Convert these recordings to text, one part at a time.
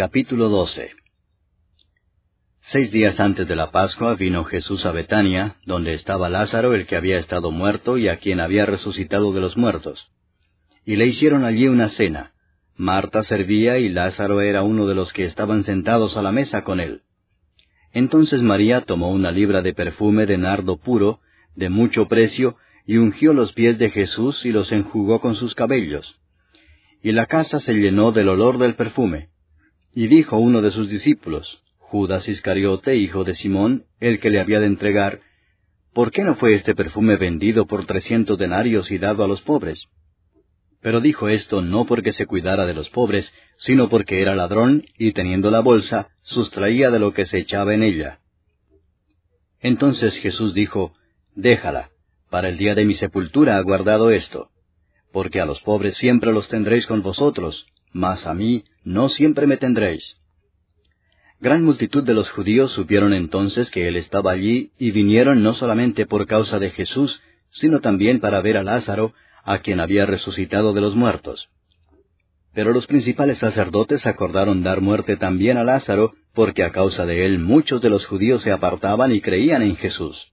Capítulo 12. 6 días antes de la Pascua vino Jesús a Betania, donde estaba Lázaro, el que había estado muerto y a quien había resucitado de los muertos. Y le hicieron allí una cena. Marta servía y Lázaro era uno de los que estaban sentados a la mesa con él. Entonces María tomó una libra de perfume de nardo puro, de mucho precio, y ungió los pies de Jesús y los enjugó con sus cabellos. Y la casa se llenó del olor del perfume. Y dijo uno de sus discípulos, Judas Iscariote, hijo de Simón, el que le había de entregar, ¿por qué no fue este perfume vendido por 300 denarios y dado a los pobres? Pero dijo esto no porque se cuidara de los pobres, sino porque era ladrón, y teniendo la bolsa, sustraía de lo que se echaba en ella. Entonces Jesús dijo, Déjala, para el día de mi sepultura ha guardado esto, porque a los pobres siempre los tendréis con vosotros, mas a mí no siempre me tendréis. Gran multitud de los judíos supieron entonces que él estaba allí, y vinieron no solamente por causa de Jesús, sino también para ver a Lázaro, a quien había resucitado de los muertos. Pero los principales sacerdotes acordaron dar muerte también a Lázaro, porque a causa de él muchos de los judíos se apartaban y creían en Jesús.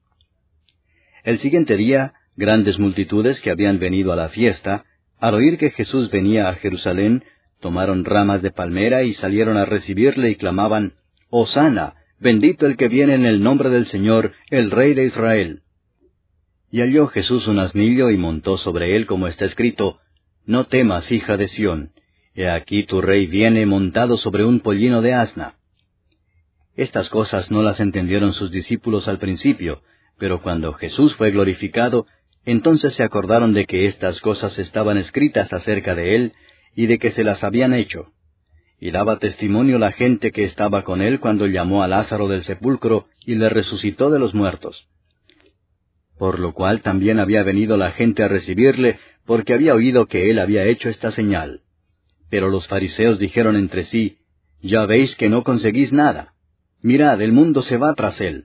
El siguiente día, grandes multitudes que habían venido a la fiesta, al oír que Jesús venía a Jerusalén, tomaron ramas de palmera y salieron a recibirle y clamaban, Hosana, bendito el que viene en el nombre del Señor, el Rey de Israel. Y halló Jesús un asnillo y montó sobre él, como está escrito, No temas, hija de Sión, he aquí tu rey viene montado sobre un pollino de asna. Estas cosas no las entendieron sus discípulos al principio, pero cuando Jesús fue glorificado, entonces se acordaron de que estas cosas estaban escritas acerca de él, y de que se las habían hecho. Y daba testimonio la gente que estaba con él cuando llamó a Lázaro del sepulcro y le resucitó de los muertos. Por lo cual también había venido la gente a recibirle, porque había oído que él había hecho esta señal. Pero los fariseos dijeron entre sí, Ya veis que no conseguís nada. Mirad, el mundo se va tras él.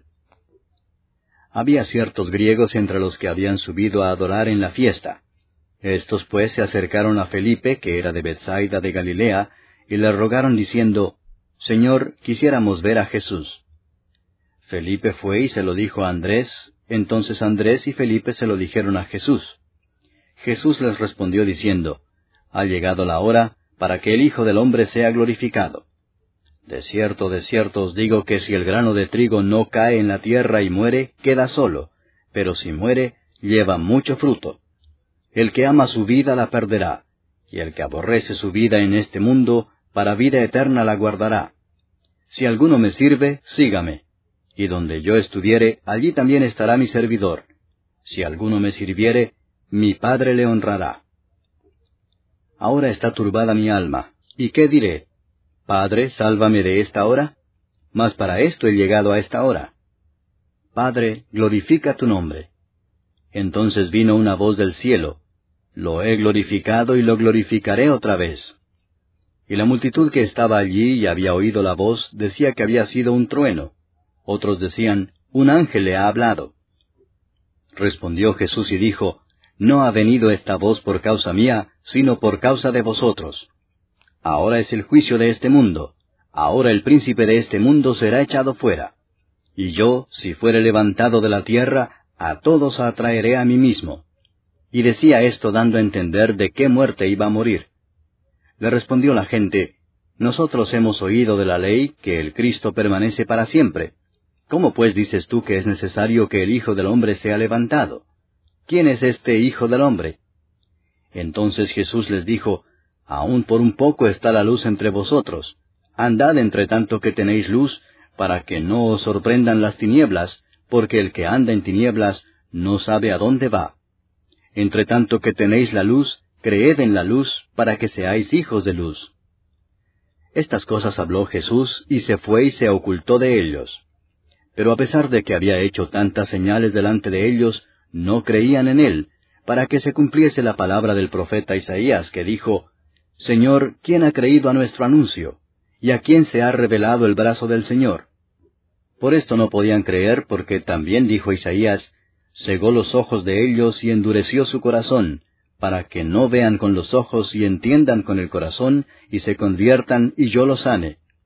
Había ciertos griegos entre los que habían subido a adorar en la fiesta. Estos pues se acercaron a Felipe, que era de Betsaida de Galilea, y le rogaron diciendo, Señor, quisiéramos ver a Jesús. Felipe fue y se lo dijo a Andrés, entonces Andrés y Felipe se lo dijeron a Jesús. Jesús les respondió diciendo, Ha llegado la hora para que el Hijo del Hombre sea glorificado. De cierto os digo que si el grano de trigo no cae en la tierra y muere, queda solo, pero si muere, lleva mucho fruto. El que ama su vida la perderá, y el que aborrece su vida en este mundo, para vida eterna la guardará. Si alguno me sirve, sígame, y donde yo estuviere, allí también estará mi servidor. Si alguno me sirviere, mi Padre le honrará. Ahora está turbada mi alma, ¿y qué diré? Padre, sálvame de esta hora, mas para esto he llegado a esta hora. Padre, glorifica tu nombre. Entonces vino una voz del cielo, Lo he glorificado y lo glorificaré otra vez. Y la multitud que estaba allí y había oído la voz decía que había sido un trueno. Otros decían, Un ángel le ha hablado. Respondió Jesús y dijo, No ha venido esta voz por causa mía, sino por causa de vosotros. Ahora es el juicio de este mundo. Ahora el príncipe de este mundo será echado fuera. Y yo, si fuere levantado de la tierra, a todos atraeré a mí mismo. Y decía esto dando a entender de qué muerte iba a morir. Le respondió la gente, Nosotros hemos oído de la ley que el Cristo permanece para siempre. ¿Cómo pues dices tú que es necesario que el Hijo del Hombre sea levantado? ¿Quién es este Hijo del Hombre? Entonces Jesús les dijo, Aún por un poco está la luz entre vosotros. Andad entre tanto que tenéis luz, para que no os sorprendan las tinieblas, porque el que anda en tinieblas no sabe a dónde va. Entre tanto que tenéis la luz, creed en la luz, para que seáis hijos de luz. Estas cosas habló Jesús, y se fue y se ocultó de ellos. Pero a pesar de que había hecho tantas señales delante de ellos, no creían en él, para que se cumpliese la palabra del profeta Isaías, que dijo, Señor, ¿quién ha creído a nuestro anuncio? ¿Y a quién se ha revelado el brazo del Señor? Por esto no podían creer, porque también dijo Isaías, Cegó los ojos de ellos y endureció su corazón, para que no vean con los ojos y entiendan con el corazón, y se conviertan y yo los sane.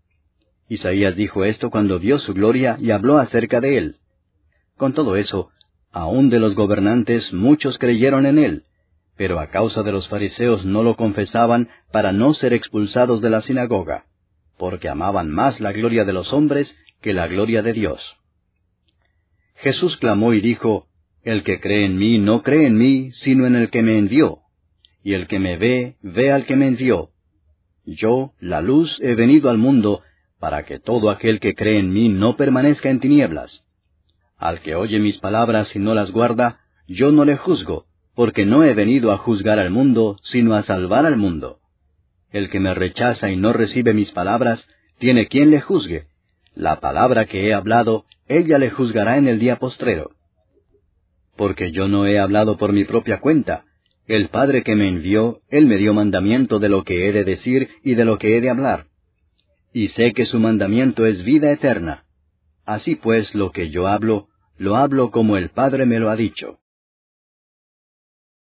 Isaías dijo esto cuando vio su gloria y habló acerca de él. Con todo eso, aun de los gobernantes muchos creyeron en él, pero a causa de los fariseos no lo confesaban para no ser expulsados de la sinagoga, porque amaban más la gloria de los hombres que la gloria de Dios. Jesús clamó y dijo, El que cree en mí no cree en mí, sino en el que me envió. Y el que me ve, ve al que me envió. Yo, la luz, he venido al mundo, para que todo aquel que cree en mí no permanezca en tinieblas. Al que oye mis palabras y no las guarda, yo no le juzgo, porque no he venido a juzgar al mundo, sino a salvar al mundo. El que me rechaza y no recibe mis palabras, tiene quien le juzgue. La palabra que he hablado, ella le juzgará en el día postrero. Porque yo no he hablado por mi propia cuenta. El Padre que me envió, Él me dio mandamiento de lo que he de decir y de lo que he de hablar. Y sé que su mandamiento es vida eterna. Así pues, lo que yo hablo, lo hablo como el Padre me lo ha dicho.